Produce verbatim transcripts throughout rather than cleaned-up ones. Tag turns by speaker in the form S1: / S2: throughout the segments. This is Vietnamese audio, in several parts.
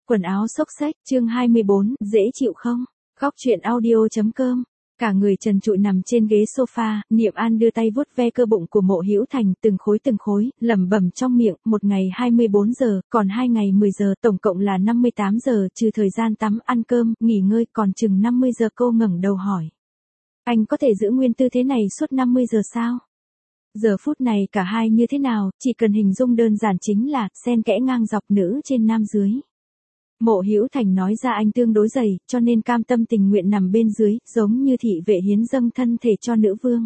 S1: Quần áo xốc xếch, chương hai mươi bốn, dễ chịu không? Khóc chuyện audio.com. Cả người trần trụi nằm trên ghế sofa, Niệm An đưa tay vuốt ve cơ bụng của Mộ Hữu Thành, từng khối từng khối, lẩm bẩm trong miệng, một ngày hai mươi bốn giờ, còn hai ngày mười giờ, tổng cộng là năm mươi tám giờ, trừ thời gian tắm, ăn cơm, nghỉ ngơi, còn chừng năm mươi giờ. Cô ngẩng đầu hỏi. Anh có thể giữ nguyên tư thế này suốt năm mươi giờ sao? Giờ phút này cả hai như thế nào, chỉ cần hình dung đơn giản chính là, xen kẽ ngang dọc nữ trên nam dưới. Mộ Hữu Thành nói ra anh tương đối dày, cho nên cam tâm tình nguyện nằm bên dưới, giống như thị vệ hiến dâng thân thể cho nữ vương.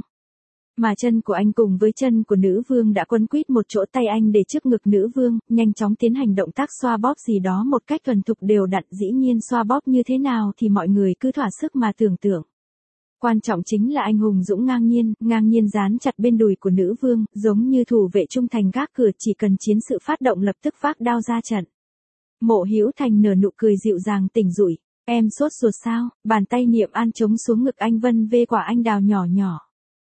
S1: Mà chân của anh cùng với chân của nữ vương đã quấn quýt một chỗ, tay anh để trước ngực nữ vương, nhanh chóng tiến hành động tác xoa bóp gì đó một cách thuần thục đều đặn. Dĩ nhiên xoa bóp như thế nào thì mọi người cứ thỏa sức mà tưởng tượng. Quan trọng chính là anh hùng dũng ngang nhiên, ngang nhiên dán chặt bên đùi của nữ vương, giống như thủ vệ trung thành gác cửa, chỉ cần chiến sự phát động lập tức vác đao ra trận. Mộ Hữu Thành nở nụ cười dịu dàng tỉnh rủi. Em sốt ruột sao? Bàn tay Niệm An chống xuống ngực anh, vân vê quả anh đào nhỏ nhỏ.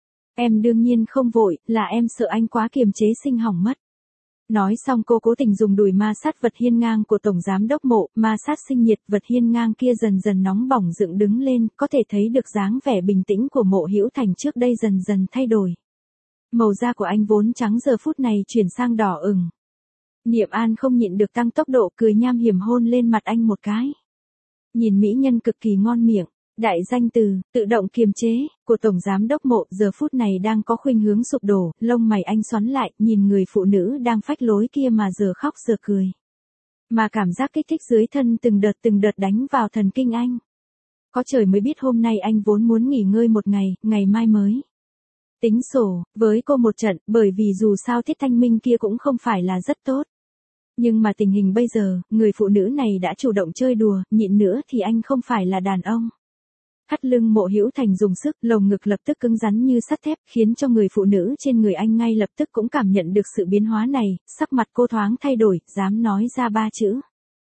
S1: Em đương nhiên không vội, là em sợ anh quá kiềm chế sinh hỏng mất. Nói xong cô cố tình dùng đùi ma sát vật hiên ngang của Tổng Giám Đốc Mộ, ma sát sinh nhiệt, vật hiên ngang kia dần dần nóng bỏng dựng đứng lên, có thể thấy được dáng vẻ bình tĩnh của Mộ Hữu Thành trước đây dần dần thay đổi. Màu da của anh vốn trắng giờ phút này chuyển sang đỏ ửng. Niệm An không nhịn được tăng tốc độ, cười nham hiểm hôn lên mặt anh một cái. Nhìn mỹ nhân cực kỳ ngon miệng, đại danh từ, tự động kiềm chế, của Tổng Giám Đốc Mộ giờ phút này đang có khuynh hướng sụp đổ, lông mày anh xoắn lại, nhìn người phụ nữ đang phách lối kia mà giờ khóc giờ cười. Mà cảm giác kích thích dưới thân từng đợt từng đợt đánh vào thần kinh anh. Có trời mới biết hôm nay anh vốn muốn nghỉ ngơi một ngày, ngày mai mới tính sổ với cô một trận, bởi vì dù sao Tiết Thanh Minh kia cũng không phải là rất tốt. Nhưng mà tình hình bây giờ, người phụ nữ này đã chủ động chơi đùa, nhịn nữa thì anh không phải là đàn ông. Thắt lưng Mộ Hữu Thành dùng sức, lồng ngực lập tức cứng rắn như sắt thép, khiến cho người phụ nữ trên người anh ngay lập tức cũng cảm nhận được sự biến hóa này, sắc mặt cô thoáng thay đổi, dám nói ra ba chữ.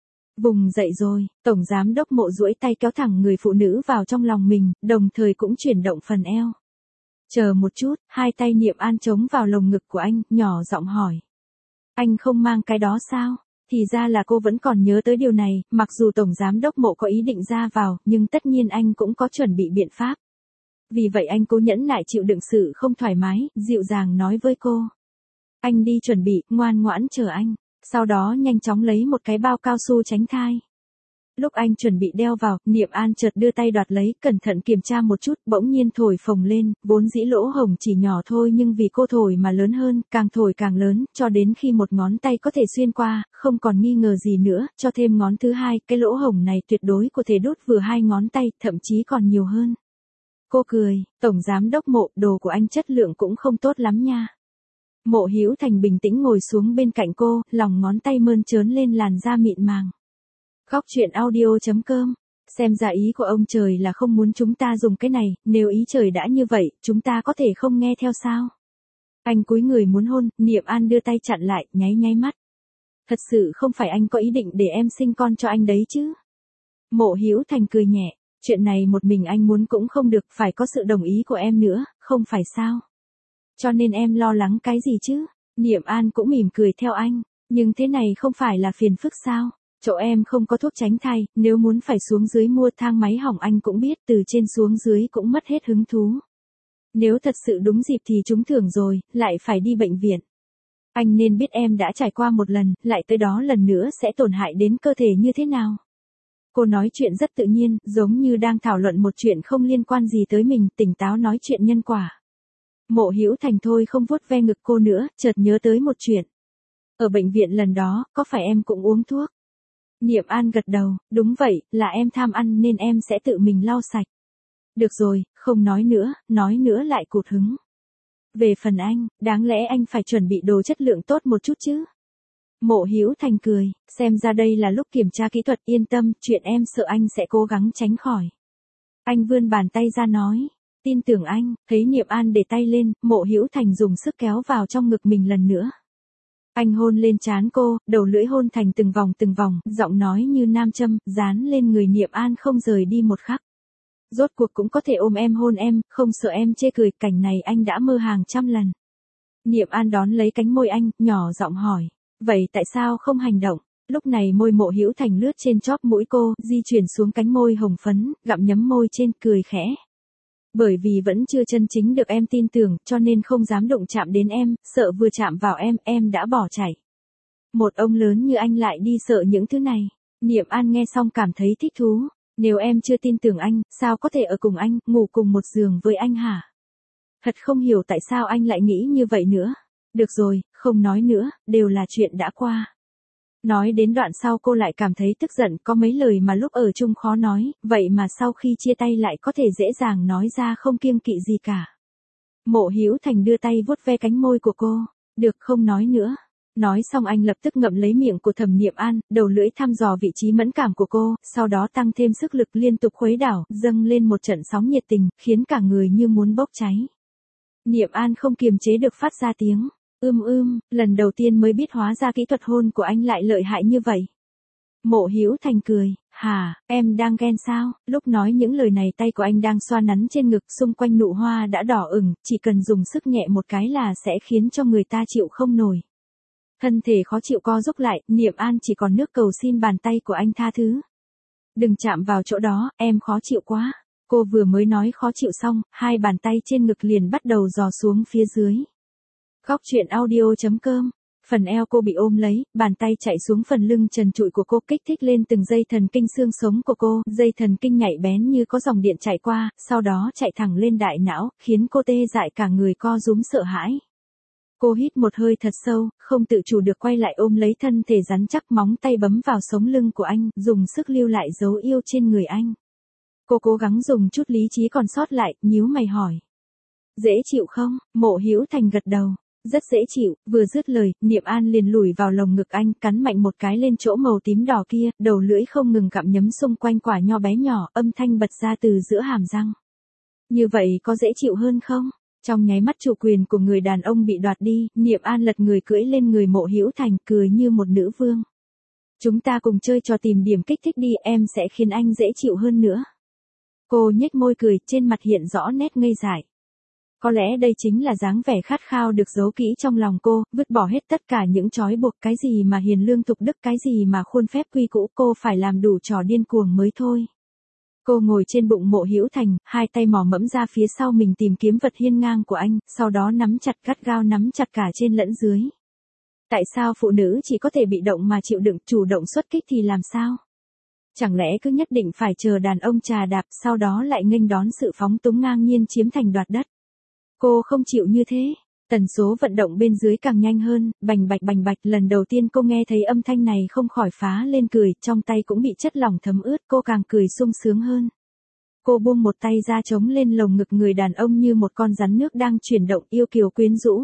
S1: Vùng dậy rồi. Tổng Giám Đốc Mộ duỗi tay kéo thẳng người phụ nữ vào trong lòng mình, đồng thời cũng chuyển động phần eo. Chờ một chút, hai tay Niệm An chống vào lồng ngực của anh, nhỏ giọng hỏi. Anh không mang cái đó sao? Thì ra là cô vẫn còn nhớ tới điều này, mặc dù Tổng Giám Đốc Mộ có ý định ra vào, nhưng tất nhiên anh cũng có chuẩn bị biện pháp. Vì vậy anh cố nhẫn nại chịu đựng sự không thoải mái, dịu dàng nói với cô. Anh đi chuẩn bị, ngoan ngoãn chờ anh. Sau đó nhanh chóng lấy một cái bao cao su tránh thai. Lúc anh chuẩn bị đeo vào, Niệm An chợt đưa tay đoạt lấy, cẩn thận kiểm tra một chút, bỗng nhiên thổi phồng lên, vốn dĩ lỗ hổng chỉ nhỏ thôi nhưng vì cô thổi mà lớn hơn, càng thổi càng lớn, cho đến khi một ngón tay có thể xuyên qua, không còn nghi ngờ gì nữa, cho thêm ngón thứ hai, cái lỗ hổng này tuyệt đối có thể đốt vừa hai ngón tay, thậm chí còn nhiều hơn. Cô cười, Tổng Giám Đốc Mộ, đồ của anh chất lượng cũng không tốt lắm nha. Mộ Hữu Thành bình tĩnh ngồi xuống bên cạnh cô, lòng ngón tay mơn trớn lên làn da mịn màng. Khóc chuyện audio.com. Xem ra ý của ông trời là không muốn chúng ta dùng cái này, nếu ý trời đã như vậy, chúng ta có thể không nghe theo sao? Anh cúi người muốn hôn, Niệm An đưa tay chặn lại, nháy nháy mắt. Thật sự không phải anh có ý định để em sinh con cho anh đấy chứ? Mộ Hữu Thành cười nhẹ, chuyện này một mình anh muốn cũng không được, phải có sự đồng ý của em nữa, không phải sao? Cho nên em lo lắng cái gì chứ? Niệm An cũng mỉm cười theo anh, nhưng thế này không phải là phiền phức sao? Chỗ em không có thuốc tránh thai, nếu muốn phải xuống dưới mua thang máy hỏng anh cũng biết, từ trên xuống dưới cũng mất hết hứng thú. Nếu thật sự đúng dịp thì trúng thưởng rồi, lại phải đi bệnh viện. Anh nên biết em đã trải qua một lần, lại tới đó lần nữa sẽ tổn hại đến cơ thể như thế nào. Cô nói chuyện rất tự nhiên, giống như đang thảo luận một chuyện không liên quan gì tới mình, tỉnh táo nói chuyện nhân quả. Mộ Hữu Thành thôi không vuốt ve ngực cô nữa, chợt nhớ tới một chuyện. Ở bệnh viện lần đó, có phải em cũng uống thuốc? Niệm An gật đầu, đúng vậy, là em tham ăn nên em sẽ tự mình lau sạch. Được rồi, không nói nữa, nói nữa lại cụt hứng. Về phần anh, đáng lẽ anh phải chuẩn bị đồ chất lượng tốt một chút chứ. Mộ Hữu Thành cười, xem ra đây là lúc kiểm tra kỹ thuật, yên tâm, chuyện em sợ anh sẽ cố gắng tránh khỏi. Anh vươn bàn tay ra nói, tin tưởng anh, thấy Niệm An để tay lên, Mộ Hữu Thành dùng sức kéo vào trong ngực mình lần nữa. Anh hôn lên trán cô, đầu lưỡi hôn thành từng vòng từng vòng, giọng nói như nam châm, dán lên người Niệm An không rời đi một khắc. Rốt cuộc cũng có thể ôm em hôn em, không sợ em chê cười, cảnh này anh đã mơ hàng trăm lần. Niệm An đón lấy cánh môi anh, nhỏ giọng hỏi, vậy tại sao không hành động? Lúc này môi Mộ Hữu Thành lướt trên chóp mũi cô, di chuyển xuống cánh môi hồng phấn, gặm nhấm môi trên, cười khẽ. Bởi vì vẫn chưa chân chính được em tin tưởng, cho nên không dám đụng chạm đến em, sợ vừa chạm vào em, em đã bỏ chạy. Một ông lớn như anh lại đi sợ những thứ này. Niệm An nghe xong cảm thấy thích thú. Nếu em chưa tin tưởng anh, sao có thể ở cùng anh, ngủ cùng một giường với anh hả? Thật không hiểu tại sao anh lại nghĩ như vậy nữa. Được rồi, không nói nữa, đều là chuyện đã qua. Nói đến đoạn sau cô lại cảm thấy tức giận, có mấy lời mà lúc ở chung khó nói, vậy mà sau khi chia tay lại có thể dễ dàng nói ra không kiêng kỵ gì cả. Mộ Hữu Thành đưa tay vuốt ve cánh môi của cô. Được, không nói nữa. Nói xong anh lập tức ngậm lấy miệng của Thẩm Niệm An, đầu lưỡi thăm dò vị trí mẫn cảm của cô, sau đó tăng thêm sức lực liên tục khuấy đảo, dâng lên một trận sóng nhiệt tình, khiến cả người như muốn bốc cháy. Niệm An không kiềm chế được phát ra tiếng ưm ưm, lần đầu tiên mới biết hóa ra kỹ thuật hôn của anh lại lợi hại như vậy. Mộ Hữu Thành cười, hả, em đang ghen sao? Lúc nói những lời này tay của anh đang xoa nắn trên ngực, xung quanh nụ hoa đã đỏ ửng, chỉ cần dùng sức nhẹ một cái là sẽ khiến cho người ta chịu không nổi. Thân thể khó chịu co rúm lại, Niệm An chỉ còn nước cầu xin bàn tay của anh tha thứ. Đừng chạm vào chỗ đó, em khó chịu quá. Cô vừa mới nói khó chịu xong, hai bàn tay trên ngực liền bắt đầu dò xuống phía dưới. Góc truyện audio chấm com. Phần eo cô bị ôm lấy, bàn tay chạy xuống phần lưng trần trụi của cô, kích thích lên từng dây thần kinh xương sống của cô, dây thần kinh nhạy bén như có dòng điện chạy qua, sau đó chạy thẳng lên đại não, khiến cô tê dại cả người co rúm sợ hãi. Cô hít một hơi thật sâu, không tự chủ được quay lại ôm lấy thân thể rắn chắc, móng tay bấm vào sống lưng của anh, dùng sức lưu lại dấu yêu trên người anh. Cô cố gắng dùng chút lý trí còn sót lại, nhíu mày hỏi. Dễ chịu không? Mộ Hữu Thành gật đầu. Rất dễ chịu, vừa dứt lời, Niệm An liền lùi vào lồng ngực anh, cắn mạnh một cái lên chỗ màu tím đỏ kia, đầu lưỡi không ngừng gặm nhấm xung quanh quả nho bé nhỏ, âm thanh bật ra từ giữa hàm răng. Như vậy có dễ chịu hơn không? Trong nháy mắt chủ quyền của người đàn ông bị đoạt đi, Niệm An lật người cưỡi lên người Mộ Hữu Thành, cười như một nữ vương. Chúng ta cùng chơi trò tìm điểm kích thích đi, em sẽ khiến anh dễ chịu hơn nữa. Cô nhếch môi cười, trên mặt hiện rõ nét ngây dại. Có lẽ đây chính là dáng vẻ khát khao được giấu kỹ trong lòng cô, vứt bỏ hết tất cả những trói buộc, cái gì mà hiền lương thục đức, cái gì mà khuôn phép quy cũ, cô phải làm đủ trò điên cuồng mới thôi. Cô ngồi trên bụng Mộ Hữu Thành, hai tay mò mẫm ra phía sau mình tìm kiếm vật hiên ngang của anh, sau đó nắm chặt gắt gao, nắm chặt cả trên lẫn dưới. Tại sao phụ nữ chỉ có thể bị động mà chịu đựng, chủ động xuất kích thì làm sao? Chẳng lẽ cứ nhất định phải chờ đàn ông trà đạp, sau đó lại nghênh đón sự phóng túng ngang nhiên chiếm thành đoạt đất? Cô không chịu như thế. Tần số vận động bên dưới càng nhanh hơn, bành bạch bành bạch, lần đầu tiên cô nghe thấy âm thanh này không khỏi phá lên cười, trong tay cũng bị chất lỏng thấm ướt, cô càng cười sung sướng hơn. Cô buông một tay ra chống lên lồng ngực người đàn ông như một con rắn nước đang chuyển động, yêu kiều quyến rũ.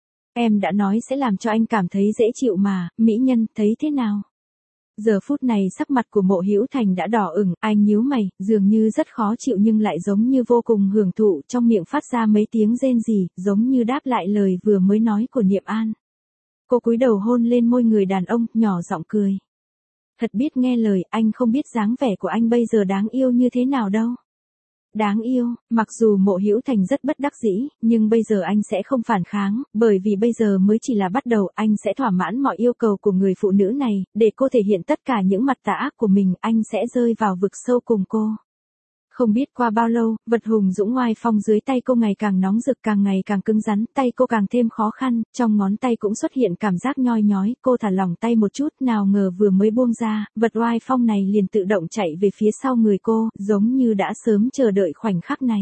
S1: Em đã nói sẽ làm cho anh cảm thấy dễ chịu mà, mỹ nhân, thấy thế nào? Giờ phút này sắc mặt của Mộ Hữu Thành đã đỏ ửng, anh nhíu mày, dường như rất khó chịu nhưng lại giống như vô cùng hưởng thụ, trong miệng phát ra mấy tiếng rên rỉ, giống như đáp lại lời vừa mới nói của Niệm An. Cô cúi đầu hôn lên môi người đàn ông, nhỏ giọng cười. Thật biết nghe lời, anh không biết dáng vẻ của anh bây giờ đáng yêu như thế nào đâu. Đáng yêu, mặc dù Mộ Hữu Thành rất bất đắc dĩ, nhưng bây giờ anh sẽ không phản kháng, bởi vì bây giờ mới chỉ là bắt đầu, anh sẽ thỏa mãn mọi yêu cầu của người phụ nữ này, để cô thể hiện tất cả những mặt tà ác của mình, anh sẽ rơi vào vực sâu cùng cô. Không biết qua bao lâu, vật hùng dũng oai phong dưới tay cô ngày càng nóng rực, càng ngày càng cứng rắn, tay cô càng thêm khó khăn, trong ngón tay cũng xuất hiện cảm giác nhoi nhói, cô thả lỏng tay một chút, nào ngờ vừa mới buông ra, vật oai phong này liền tự động chạy về phía sau người cô, giống như đã sớm chờ đợi khoảnh khắc này.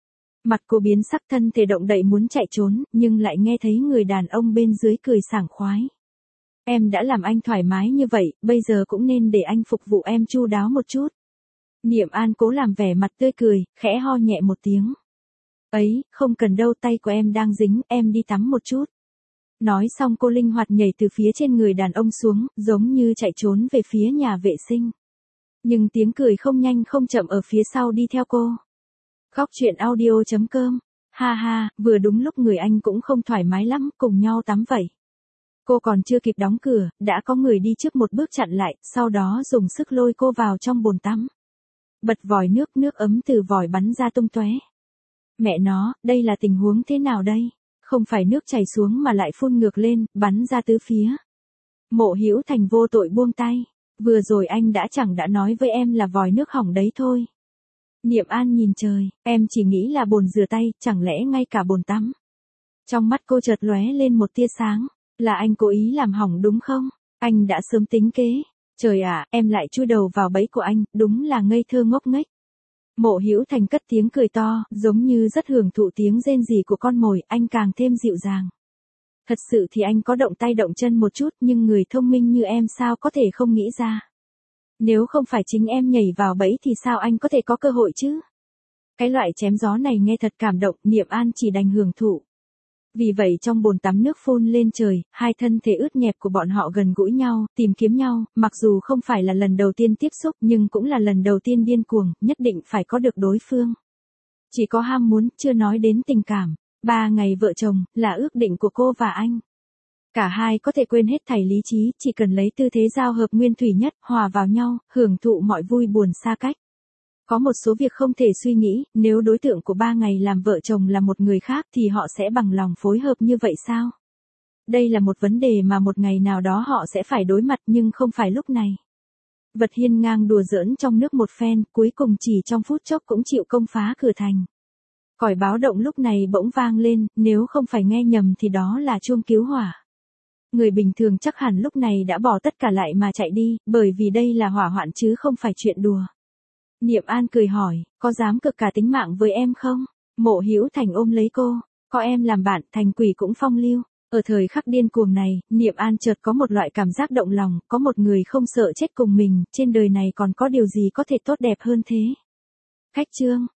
S1: Mặt cô biến sắc, thân thể động đậy muốn chạy trốn, nhưng lại nghe thấy người đàn ông bên dưới cười sảng khoái. Em đã làm anh thoải mái như vậy, bây giờ cũng nên để anh phục vụ em chu đáo một chút. Niệm An cố làm vẻ mặt tươi cười, khẽ ho nhẹ một tiếng. Ấy, không cần đâu, tay của em đang dính, em đi tắm một chút. Nói xong cô linh hoạt nhảy từ phía trên người đàn ông xuống, giống như chạy trốn về phía nhà vệ sinh. Nhưng tiếng cười không nhanh không chậm ở phía sau đi theo cô. Góc truyện audio chấm com. Ha ha, vừa đúng lúc người anh cũng không thoải mái lắm, cùng nhau tắm vậy. Cô còn chưa kịp đóng cửa, đã có người đi trước một bước chặn lại, sau đó dùng sức lôi cô vào trong bồn tắm. Bật vòi nước, nước ấm từ vòi bắn ra tung tóe. Mẹ nó, đây là tình huống thế nào đây? Không phải nước chảy xuống mà lại phun ngược lên, bắn ra tứ phía. Mộ Hữu Thành vô tội buông tay. Vừa rồi anh đã chẳng đã nói với em là vòi nước hỏng đấy thôi. Niệm An nhìn trời, em chỉ nghĩ là bồn rửa tay, chẳng lẽ ngay cả bồn tắm. Trong mắt cô chợt lóe lên một tia sáng, là anh cố ý làm hỏng đúng không? Anh đã sớm tính kế. Trời ạ, em lại chui đầu vào bẫy của anh, đúng là ngây thơ ngốc nghếch. Mộ Hữu Thành cất tiếng cười to, giống như rất hưởng thụ tiếng rên rỉ của con mồi, anh càng thêm dịu dàng. Thật sự thì anh có động tay động chân một chút, nhưng người thông minh như em sao có thể không nghĩ ra. Nếu không phải chính em nhảy vào bẫy thì sao anh có thể có cơ hội chứ? Cái loại chém gió này nghe thật cảm động, Niệm An chỉ đành hưởng thụ. Vì vậy trong bồn tắm nước phun lên trời, hai thân thể ướt nhẹp của bọn họ gần gũi nhau, tìm kiếm nhau, mặc dù không phải là lần đầu tiên tiếp xúc nhưng cũng là lần đầu tiên điên cuồng, nhất định phải có được đối phương. Chỉ có ham muốn, chưa nói đến tình cảm. Ba ngày vợ chồng, là ước định của cô và anh. Cả hai có thể quên hết thảy lý trí, chỉ cần lấy tư thế giao hợp nguyên thủy nhất, hòa vào nhau, hưởng thụ mọi vui buồn xa cách. Có một số việc không thể suy nghĩ, nếu đối tượng của ba ngày làm vợ chồng là một người khác thì họ sẽ bằng lòng phối hợp như vậy sao? Đây là một vấn đề mà một ngày nào đó họ sẽ phải đối mặt nhưng không phải lúc này. Vật hiên ngang đùa giỡn trong nước một phen, cuối cùng chỉ trong phút chốc cũng chịu công phá cửa thành. Còi báo động lúc này bỗng vang lên, nếu không phải nghe nhầm thì đó là chuông cứu hỏa. Người bình thường chắc hẳn lúc này đã bỏ tất cả lại mà chạy đi, bởi vì đây là hỏa hoạn chứ không phải chuyện đùa. Niệm An cười hỏi, có dám cực cả tính mạng với em không? Mộ Hữu Thành ôm lấy cô, có em làm bạn, thành quỷ cũng phong lưu. Ở thời khắc điên cuồng này, Niệm An chợt có một loại cảm giác động lòng, có một người không sợ chết cùng mình, trên đời này còn có điều gì có thể tốt đẹp hơn thế? Khách chương.